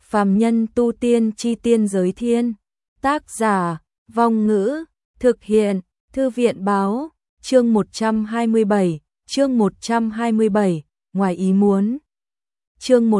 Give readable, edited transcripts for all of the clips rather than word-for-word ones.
Phàm nhân tu tiên chi tiên giới thiên. Tác giả, Vong Ngữ, thực hiện, Thư viện báo, chương 127, ngoài ý muốn. Chương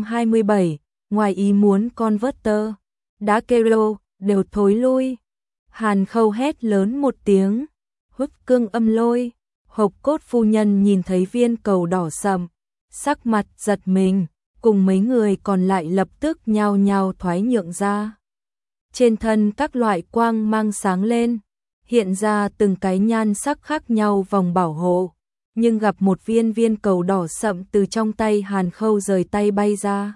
127, ngoài ý muốn Converter, đã kêu đều thối lui. Hàn Khâu hét lớn một tiếng, hút cương âm lôi, Hộc Cốt phu nhân nhìn thấy viên cầu đỏ sậm, sắc mặt giật mình, cùng mấy người còn lại lập tức nhao nhao thoái nhượng ra. Trên thân các loại quang mang sáng lên, hiện ra từng cái nhan sắc khác nhau vòng bảo hộ, nhưng gặp một viên cầu đỏ sậm từ trong tay Hàn Khâu rời tay bay ra,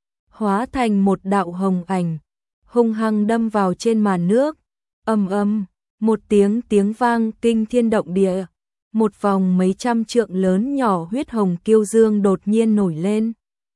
hóa thành một đạo hồng ảnh, hung hăng đâm vào trên màn nước. Ầm ầm, một tiếng vang kinh thiên động địa, một vòng mấy trăm trượng lớn nhỏ huyết hồng kiêu dương đột nhiên nổi lên,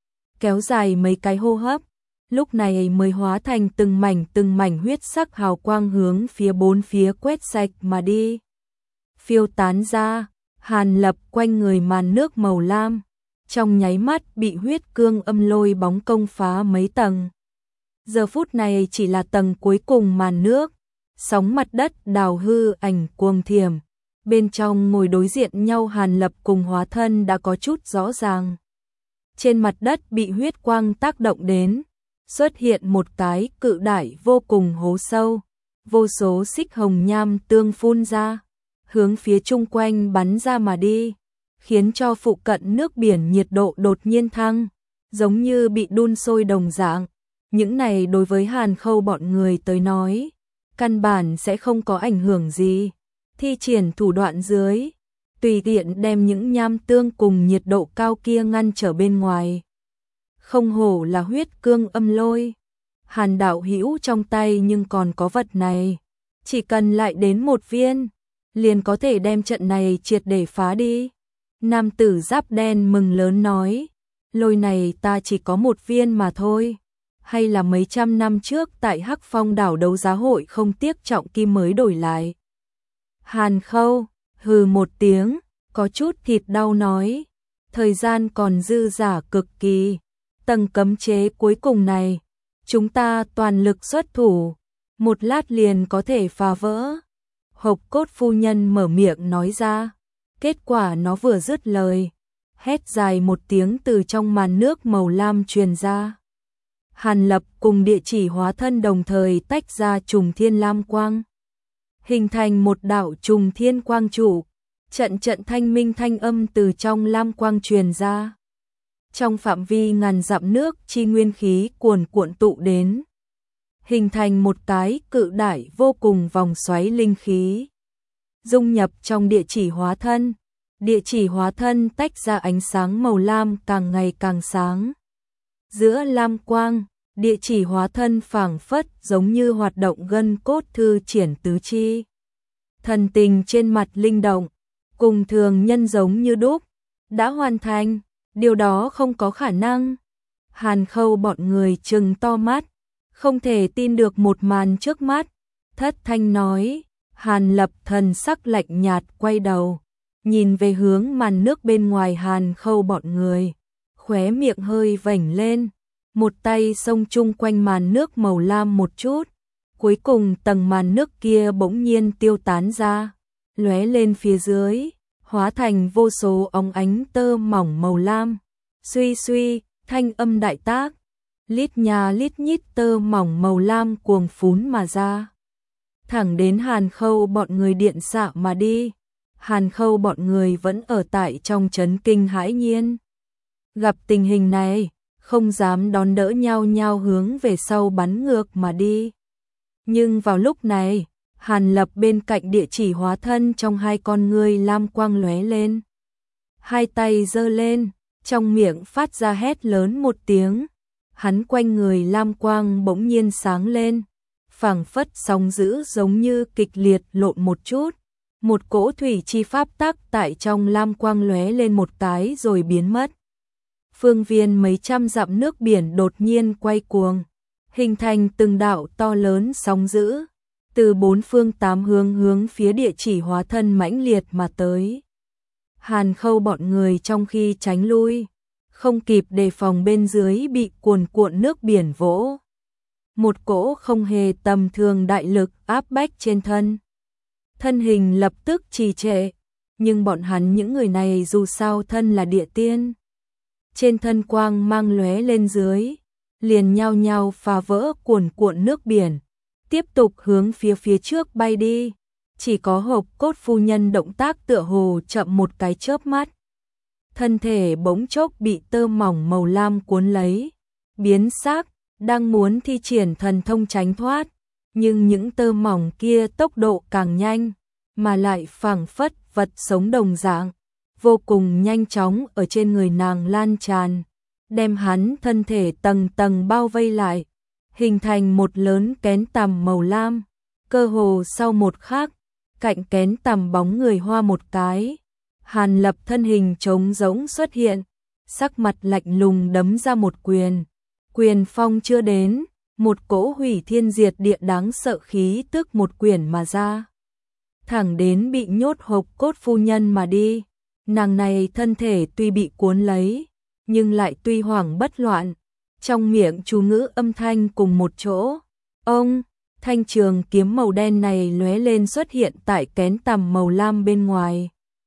kéo dài mấy cái hô hấp, lúc này mới hóa thành từng mảnh huyết sắc hào quang hướng phía bốn phía quét sạch mà đi. Phiêu tán ra, Hàn Lập quanh người màn nước màu lam, trong nháy mắt bị huyết cương âm lôi bóng công phá mấy tầng. Giờ phút này chỉ là tầng cuối cùng màn nước, sóng mặt đất đào hư ảnh cuồng thiểm, bên trong ngồi đối diện nhau Hàn Lập cùng hóa thân đã có chút rõ ràng. Trên mặt đất bị huyết quang tác động đến, xuất hiện một cái cự đại vô cùng hố sâu, vô số xích hồng nham tương phun ra, hướng phía chung quanh bắn ra mà đi, khiến cho phụ cận nước biển nhiệt độ đột nhiên thăng, giống như bị đun sôi đồng dạng. Những này đối với Hàn Khâu bọn người tới nói, căn bản sẽ không có ảnh hưởng gì. Thi triển thủ đoạn dưới, tùy tiện đem những nham tương cùng nhiệt độ cao kia ngăn trở bên ngoài. Không hổ là huyết cương âm lôi. Hàn đạo hữu trong tay nhưng còn có vật này, chỉ cần lại đến một viên, liền có thể đem trận này triệt để phá đi. Nam tử giáp đen mừng lớn nói, lôi này ta chỉ có một viên mà thôi. Hay là mấy trăm năm trước tại Hắc Phong đảo đấu giá hội không tiếc trọng kim mới đổi lại. Hàn Khâu hừ một tiếng, có chút thịt đau nói, thời gian còn dư dả cực kỳ, tầng cấm chế cuối cùng này, chúng ta toàn lực xuất thủ, một lát liền có thể phá vỡ. Hộc Cốt phu nhân mở miệng nói ra, kết quả nó vừa dứt lời, hét dài một tiếng từ trong màn nước màu lam truyền ra. Hàn Lập cùng địa chỉ hóa thân đồng thời tách ra trùng thiên lam quang, hình thành một đạo trùng thiên quang trụ, trận thanh minh thanh âm từ trong lam quang truyền ra. Trong phạm vi ngàn dặm nước chi nguyên khí cuồn cuộn tụ đến, hình thành một cái cự đại vô cùng vòng xoáy linh khí, dung nhập trong địa chỉ hóa thân. Địa chỉ hóa thân tách ra ánh sáng màu lam càng ngày càng sáng. Giữa lam quang, địa chỉ hóa thân phảng phất giống như hoạt động gân cốt thư triển tứ chi. Thần tình trên mặt linh động, cùng thường nhân giống như đúc, đã hoàn thành, điều đó không có khả năng. Hàn Khâu bọn người trừng to mắt, không thể tin được một màn trước mắt, thất thanh nói. Hàn Lập thần sắc lạnh nhạt quay đầu, nhìn về hướng màn nước bên ngoài Hàn Khâu bọn người, khóe miệng hơi vểnh lên, một tay xông chung quanh màn nước màu lam một chút, cuối cùng tầng màn nước kia bỗng nhiên tiêu tán ra, lóe lên phía dưới, hóa thành vô số óng ánh tơ mỏng màu lam. Suy suy, thanh âm đại tác, lít nhà lít nhít tơ mỏng màu lam cuồng phún mà ra, thẳng đến Hàn Khâu bọn người điện xạ mà đi. Hàn Khâu bọn người vẫn ở tại trong chấn kinh hãi nhiên. Gặp tình hình này, không dám đón đỡ, nhau nhau hướng về sau bắn ngược mà đi. Nhưng vào lúc này, Hàn Lập bên cạnh địa chỉ hóa thân trong hai con ngươi lam quang lóe lên. Hai tay giơ lên, trong miệng phát ra hét lớn một tiếng. Hắn quanh người lam quang bỗng nhiên sáng lên, phảng phất sóng dữ giống như kịch liệt lộn một chút. Một cỗ thủy chi pháp tắc tại trong lam quang lóe lên một cái rồi biến mất. Phương viên mấy trăm dặm nước biển đột nhiên quay cuồng, hình thành từng đạo to lớn sóng dữ, từ bốn phương tám hướng phía địa chỉ hóa thân mãnh liệt mà tới. Hàn Khâu bọn người trong khi tránh lui, không kịp đề phòng bên dưới bị cuồn cuộn nước biển vỗ. Một cỗ không hề tầm thường đại lực áp bách trên thân. Thân hình lập tức trì trệ, nhưng bọn hắn những người này dù sao thân là địa tiên. Trên thân quang mang lóe lên dưới, liền nhao nhao phá vỡ cuồn cuộn nước biển, tiếp tục hướng phía trước bay đi. Chỉ có Hộp Cốt phu nhân động tác tựa hồ chậm một cái chớp mắt. Thân thể bỗng chốc bị tơ mỏng màu lam cuốn lấy, biến xác, đang muốn thi triển thần thông tránh thoát, nhưng những tơ mỏng kia tốc độ càng nhanh, mà lại phảng phất vật sống đồng dạng, vô cùng nhanh chóng ở trên người nàng lan tràn, đem hắn thân thể tầng tầng bao vây lại, hình thành một lớn kén tằm màu lam. Cơ hồ sau một khắc, cạnh kén tằm bóng người hoa một cái, Hàn Lập thân hình trống rỗng xuất hiện, sắc mặt lạnh lùng đấm ra một quyền. Quyền phong chưa đến, một cỗ hủy thiên diệt địa đáng sợ khí tức một quyền mà ra. Thẳng đến bị nhốt Hộp Cốt phu nhân mà đi. Nàng này thân thể tuy bị cuốn lấy, nhưng lại tuy hoảng bất loạn, trong miệng chú ngữ âm thanh cùng một chỗ. Ông, thanh trường kiếm màu đen này lóe lên xuất hiện tại kén tằm màu lam bên ngoài,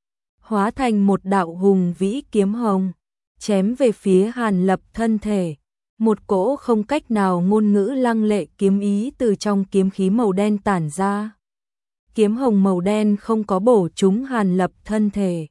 hóa thành một đạo hùng vĩ kiếm hồng, chém về phía Hàn Lập thân thể. Một cỗ không cách nào ngôn ngữ lăng lệ kiếm ý từ trong kiếm khí màu đen tản ra. Kiếm hồng màu đen không có bổ trúng Hàn Lập thân thể.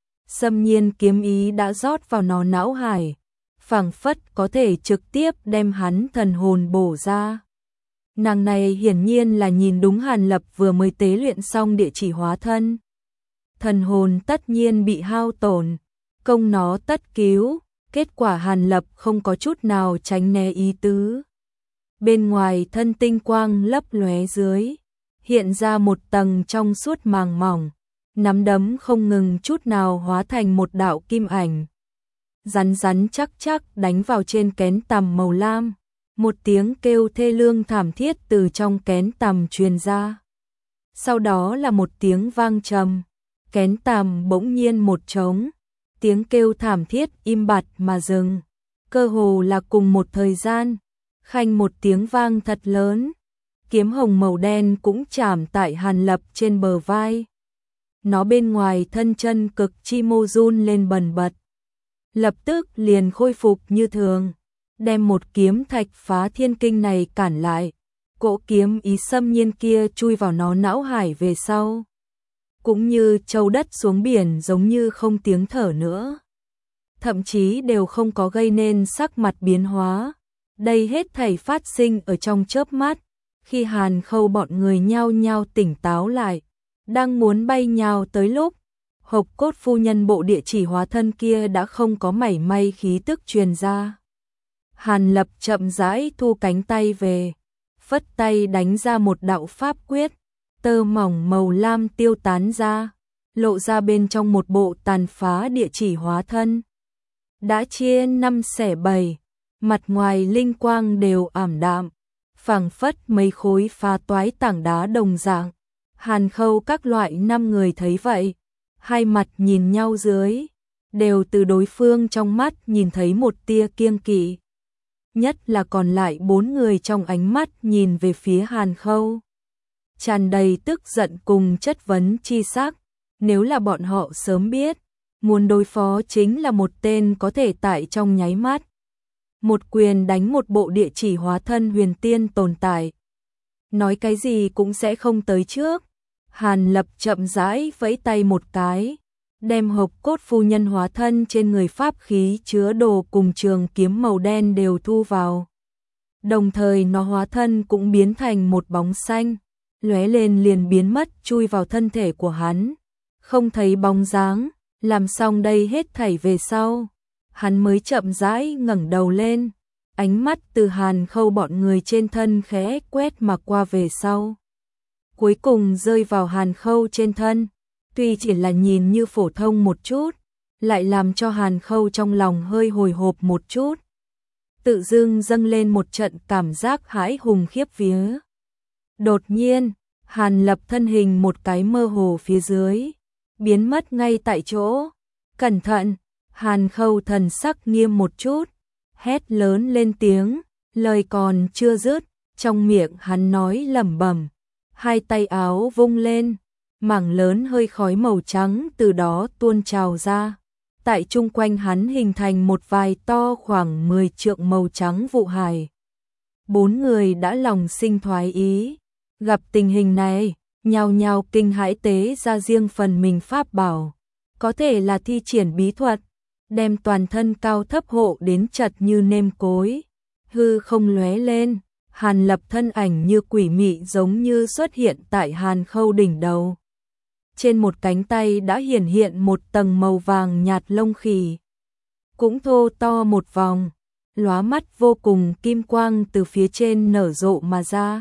Xâm nhiên kiếm ý đã rót vào nó não hải, phảng phất có thể trực tiếp đem hắn thần hồn bổ ra. Nàng này hiển nhiên là nhìn đúng Hàn Lập vừa mới tế luyện xong địa chỉ hóa thân. Thần hồn tất nhiên bị hao tổn, công nó tất cứu. Kết quả Hàn Lập không có chút nào tránh né ý tứ. Bên ngoài thân tinh quang lấp lóe dưới, hiện ra một tầng trong suốt màng mỏng, nắm đấm không ngừng chút nào hóa thành một đạo kim ảnh. Rắn rắn chắc chắc đánh vào trên kén tằm màu lam, một tiếng kêu thê lương thảm thiết từ trong kén tằm truyền ra. Sau đó là một tiếng vang trầm, kén tằm bỗng nhiên một trống. Tiếng kêu thảm thiết im bặt mà dừng, cơ hồ là cùng một thời gian, khanh một tiếng vang thật lớn, kiếm hồng màu đen cũng chạm tại Hàn Lập trên bờ vai. Nó bên ngoài thân chân cực chi mô run lên bần bật, lập tức liền khôi phục như thường, đem một kiếm thạch phá thiên kinh này cản lại, cỗ kiếm ý xâm nhiên kia chui vào nó não hải về sau. Cũng như châu đất xuống biển giống như không tiếng thở nữa. Thậm chí đều không có gây nên sắc mặt biến hóa. Đây hết thảy phát sinh ở trong chớp mắt, khi Hàn Khâu bọn người nhao nhao tỉnh táo lại, đang muốn bay nhào tới lúc, Hộp Cốt phu nhân bộ địa chỉ hóa thân kia đã không có mảy may khí tức truyền ra. Hàn Lập chậm rãi thu cánh tay về, phất tay đánh ra một đạo pháp quyết. Tơ mỏng màu lam tiêu tán ra, lộ ra bên trong một bộ tàn phá địa chỉ hóa thân. Đã chia 5 xẻ 7, mặt ngoài linh quang đều ảm đạm, phảng phất mấy khối phá toái tảng đá đồng dạng. Hàn Khâu các loại 5 người thấy vậy, hai mặt nhìn nhau dưới, đều từ đối phương trong mắt nhìn thấy một tia kiêng kỵ. Nhất là còn lại 4 người trong ánh mắt nhìn về phía Hàn Khâu, tràn đầy tức giận cùng chất vấn chi sắc. Nếu là bọn họ sớm biết, muốn đối phó chính là một tên có thể tại trong nháy mắt một quyền đánh một bộ địa chỉ hóa thân huyền tiên tồn tại, nói cái gì cũng sẽ không tới trước. Hàn Lập chậm rãi vẫy tay một cái, đem Hộp Cốt phu nhân hóa thân trên người pháp khí chứa đồ cùng trường kiếm màu đen đều thu vào. Đồng thời nó hóa thân cũng biến thành một bóng xanh, lóe lên liền biến mất chui vào thân thể của hắn, không thấy bóng dáng. Làm xong đây hết thảy về sau, hắn mới chậm rãi ngẩng đầu lên, ánh mắt từ Hàn Khâu bọn người trên thân khẽ quét mà qua về sau, cuối cùng rơi vào Hàn Khâu trên thân. Tuy chỉ là nhìn như phổ thông một chút, lại làm cho Hàn Khâu trong lòng hơi hồi hộp một chút, tự dưng dâng lên một trận cảm giác hãi hùng khiếp vía. Đột nhiên, Hàn Lập thân hình một cái mơ hồ phía dưới, biến mất ngay tại chỗ. Cẩn thận! Hàn Khâu thần sắc nghiêm một chút, hét lớn lên tiếng, lời còn chưa dứt, trong miệng hắn nói lẩm bẩm, hai tay áo vung lên, mảng lớn hơi khói màu trắng từ đó tuôn trào ra. Tại chung quanh hắn hình thành một vài to khoảng 10 trượng màu trắng vụ hải. Bốn người đã lòng sinh thoái ý, gặp tình hình này, nhao nhao kinh hãi tế ra riêng phần mình pháp bảo, có thể là thi triển bí thuật, đem toàn thân cao thấp hộ đến chật như nêm cối, hư không lóe lên, Hàn Lập thân ảnh như quỷ mị giống như xuất hiện tại Hàn Khâu đỉnh đầu. Trên một cánh tay đã hiển hiện một tầng màu vàng nhạt lông khỉ, cũng thô to một vòng, lóa mắt vô cùng, kim quang từ phía trên nở rộ mà ra.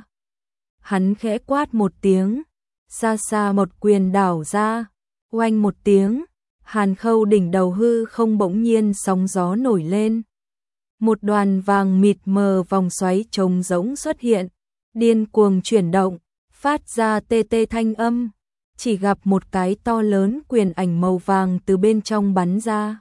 Hắn khẽ quát một tiếng, xa xa một quyền đảo ra, oanh một tiếng, Hàn Khâu đỉnh đầu hư không bỗng nhiên sóng gió nổi lên. Một đoàn vàng mịt mờ vòng xoáy trống rỗng xuất hiện, điên cuồng chuyển động, phát ra tê tê thanh âm, chỉ gặp một cái to lớn quyền ảnh màu vàng từ bên trong bắn ra.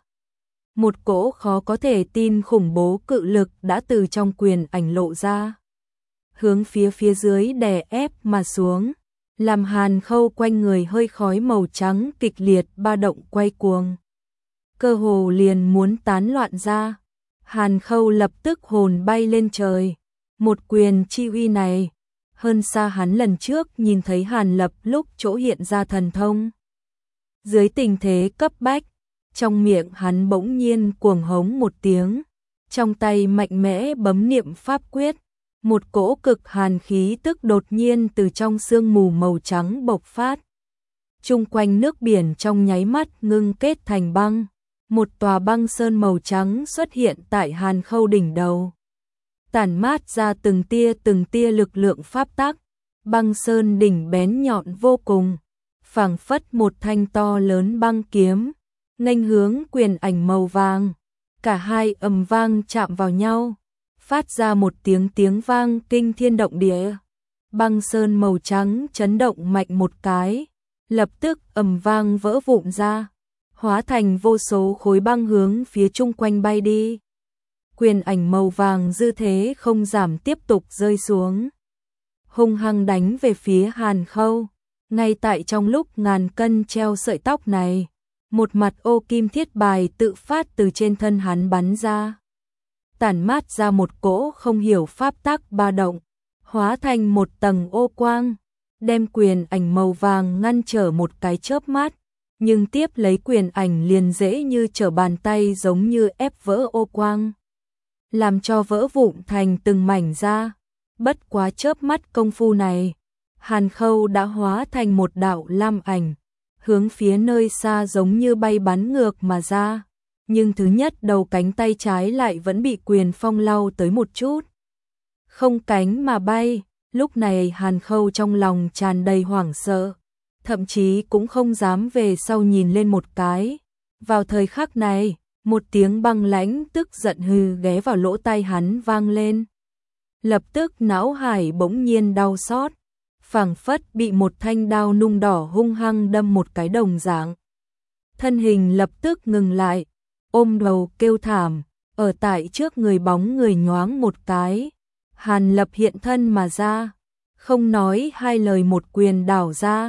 Một cỗ khó có thể tin khủng bố cự lực đã từ trong quyền ảnh lộ ra, hướng phía dưới đè ép mà xuống, làm Hàn Khâu quanh người hơi khói màu trắng kịch liệt ba động quay cuồng, cơ hồ liền muốn tán loạn ra. Hàn Khâu lập tức hồn bay lên trời, một quyền chi uy này hơn xa hắn lần trước nhìn thấy Hàn Lập lúc chỗ hiện ra thần thông. Dưới tình thế cấp bách, trong miệng hắn bỗng nhiên cuồng hống một tiếng, trong tay mạnh mẽ bấm niệm pháp quyết, một cỗ cực hàn khí tức đột nhiên từ trong sương mù màu trắng bộc phát. Chung quanh nước biển trong nháy mắt ngưng kết thành băng, một tòa băng sơn màu trắng xuất hiện tại Hàn Khâu đỉnh đầu, tản mát ra từng tia lực lượng pháp tắc. Băng sơn đỉnh bén nhọn vô cùng, phảng phất một thanh to lớn băng kiếm, nghênh hướng quyền ảnh màu vàng. Cả hai ầm vang chạm vào nhau, phát ra một tiếng vang kinh thiên động địa. Băng sơn màu trắng chấn động mạnh một cái, lập tức ầm vang vỡ vụn ra, hóa thành vô số khối băng hướng phía chung quanh bay đi. Quyền ảnh màu vàng dư thế không giảm tiếp tục rơi xuống, hung hăng đánh về phía Hàn Khâu. Ngay tại trong lúc ngàn cân treo sợi tóc này, một mặt ô kim thiết bài tự phát từ trên thân hắn bắn ra, tản mát ra một cỗ không hiểu pháp tắc ba động, hóa thành một tầng ô quang, đem quyền ảnh màu vàng ngăn trở một cái chớp mắt, nhưng tiếp lấy quyền ảnh liền dễ như trở bàn tay, giống như ép vỡ ô quang, làm cho vỡ vụn thành từng mảnh ra. Bất quá chớp mắt công phu này, Hàn Khâu đã hóa thành một đạo lam ảnh, hướng phía nơi xa giống như bay bắn ngược mà ra, nhưng thứ nhất đầu cánh tay trái lại vẫn bị quyền phong lau tới một chút, không cánh mà bay. Lúc này Hàn Khâu trong lòng tràn đầy hoảng sợ, thậm chí cũng không dám về sau nhìn lên một cái. Vào thời khắc này, một tiếng băng lãnh tức giận hừ ghé vào lỗ tai hắn vang lên. Lập tức não hải bỗng nhiên đau xót, phảng phất bị một thanh đao nung đỏ hung hăng đâm một cái đồng dạng. Thân hình lập tức ngừng lại, ôm đầu kêu thảm, ở tại trước người bóng người nhoáng một cái. Hàn Lập hiện thân mà ra, không nói hai lời một quyền đảo ra.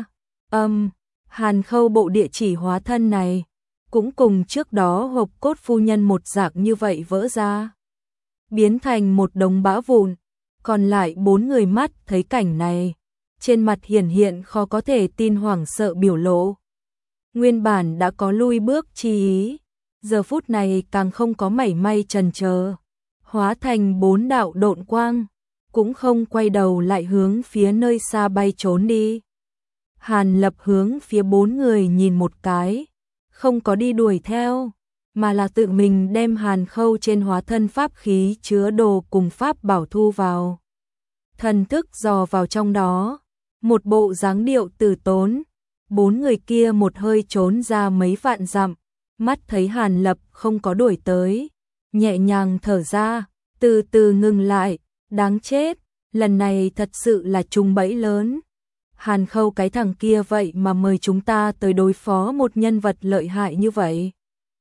Hàn Khâu bộ địa chỉ hóa thân này, cũng cùng trước đó hộp cốt phu nhân một dạng như vậy vỡ ra, biến thành một đống bã vụn. Còn lại bốn người mắt thấy cảnh này, trên mặt hiển hiện khó có thể tin hoảng sợ biểu lộ. Nguyên bản đã có lui bước chi ý, giờ phút này càng không có mảy may chần chờ, hóa thành bốn đạo độn quang, cũng không quay đầu lại hướng phía nơi xa bay trốn đi. Hàn Lập hướng phía bốn người nhìn một cái, không có đi đuổi theo, mà là tự mình đem Hàn Khâu trên hóa thân pháp khí chứa đồ cùng pháp bảo thu vào. Thần thức dò vào trong đó, một bộ dáng điệu từ tốn. Bốn người kia một hơi trốn ra mấy vạn dặm, mắt thấy Hàn Lập không có đuổi tới, nhẹ nhàng thở ra, từ từ ngừng lại. Đáng chết, lần này thật sự là trùng bẫy lớn. Hàn Khâu cái thằng kia vậy mà mời chúng ta tới đối phó một nhân vật lợi hại như vậy.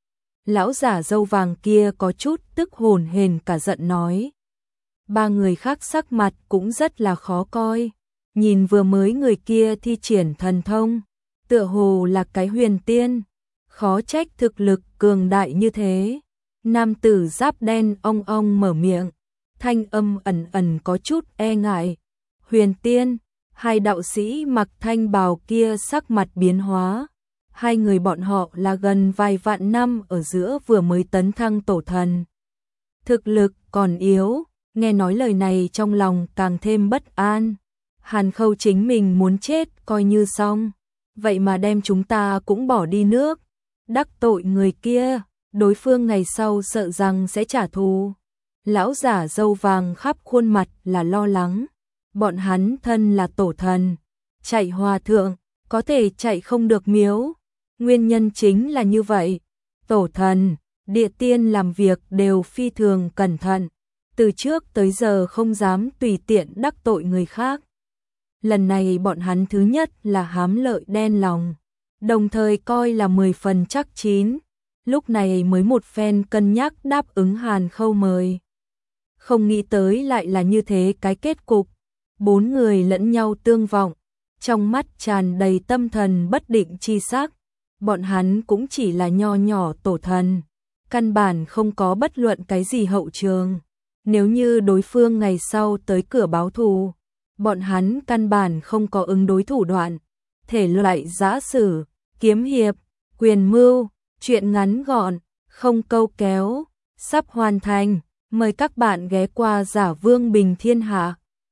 Lão giả râu vàng kia có chút tức hồn hển cả giận nói. Ba người khác sắc mặt cũng rất là khó coi. Nhìn vừa mới người kia thi triển thần thông, tựa hồ là cái huyền tiên, khó trách thực lực cường đại như thế. Nam tử giáp đen ong ong mở miệng, thanh âm ẩn ẩn có chút e ngại. Huyền tiên, hai đạo sĩ mặc thanh bào kia sắc mặt biến hóa. Hai người bọn họ là gần vài vạn năm ở giữa vừa mới tấn thăng tổ thần. Thực lực còn yếu, nghe nói lời này trong lòng càng thêm bất an. Hàn Khâu chính mình muốn chết coi như xong, vậy mà đem chúng ta cũng bỏ đi nước. Đắc tội người kia, đối phương ngày sau sợ rằng sẽ trả thù. Lão giả râu vàng khắp khuôn mặt là lo lắng. Bọn hắn thân là tổ thần, chạy hòa thượng, có thể chạy không được miếu. Nguyên nhân chính là như vậy. Tổ thần, địa tiên làm việc đều phi thường cẩn thận. Từ trước tới giờ không dám tùy tiện đắc tội người khác. Lần này bọn hắn thứ nhất là hám lợi đen lòng, đồng thời coi là 10 phần chắc chín. Lúc này mới một phen cân nhắc đáp ứng Hàn Khâu mời. Không nghĩ tới lại là như thế cái kết cục. Bốn người lẫn nhau tương vọng, trong mắt tràn đầy tâm thần bất định chi sắc. Bọn hắn cũng chỉ là nho nhỏ tổ thần, căn bản không có bất luận cái gì hậu trường. Nếu như đối phương ngày sau tới cửa báo thù, bọn hắn căn bản không có ứng đối thủ đoạn. Thể loại giã sử, kiếm hiệp, quyền mưu, chuyện ngắn gọn, không câu kéo, sắp hoàn thành. Mời các bạn ghé qua Giả Vương Bình Thiên Hạ.